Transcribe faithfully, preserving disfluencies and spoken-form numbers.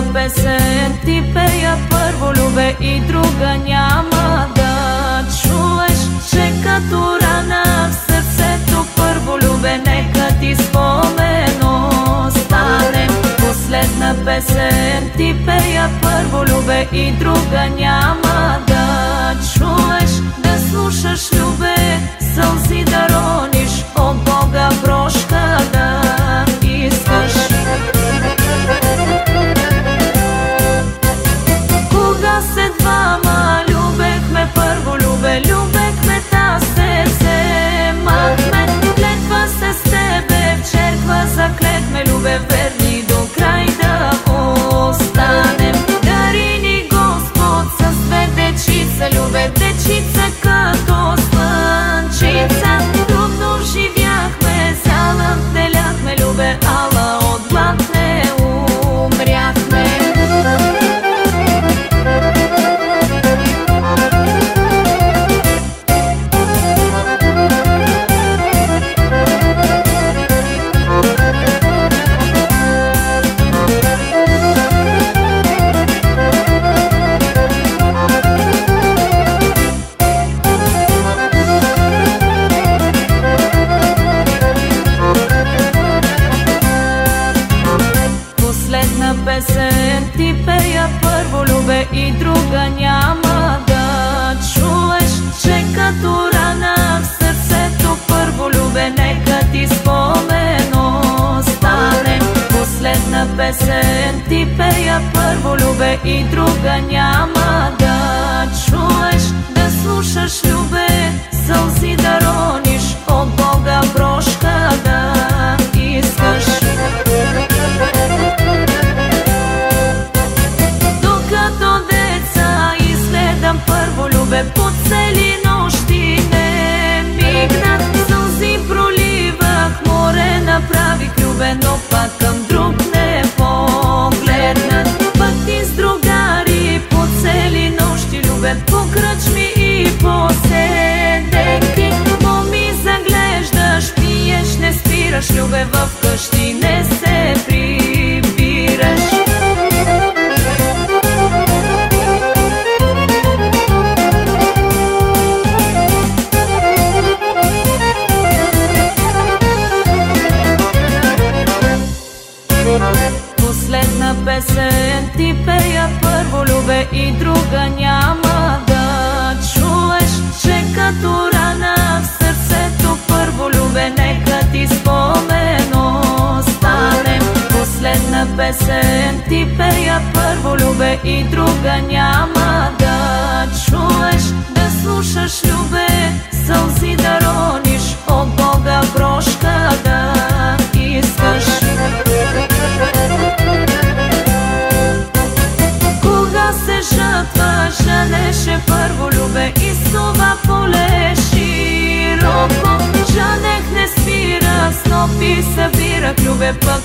песен ти пея, първо любе и друга няма да чуеш, че като рана в сърцето, първо любе, нека ти спомен остане. Последна песен ти пея, първо любе и друга няма да чуеш, да слушаш любе, сълзи да рониш, от Бога прошка да искаш. Кога се двама любехме, първо любе, любехме, та се вземахме, клетва се с тебе, в черква заклетме, любе, верни до край да останем. Дари ни Господ с две дечица, любе, дечица като слънчица. Трудно живяхме, зала деляхме, любе, ала от глад не умряхме. Песен ти пея, първо любе и друга няма да чуеш, че като рана в сърцето, първо любе, нека ти спомен остане. Последна песен ти пея, първо любе и друга няма да чуеш, да слушаш любе, сълзи да рониш, от Бога прошка да искаш. Първо любе, по цели нощи не мигнах, сълзи проливах, море направих, любе, но пак към друг не погледнах. Пък ти с другари по цели нощи, любе, по кръчми и по седенки, моми заглеждаш, пиеш, не спираш, любе, в къщи не се прибираш. Последна песен ти пея, първо любе и друга няма да чуеш, че като рана в сърцето, първо любе, нека ти спомен остане. Последна песен ти пея, първо любе и друга няма да чуеш, да слушаш любе, сълзи да рониш, от Бога прошка да искаш. Кога се жатва, жалеше, първо любе, и с това поле широко, жанех не спира, снопи събирах, любе, пък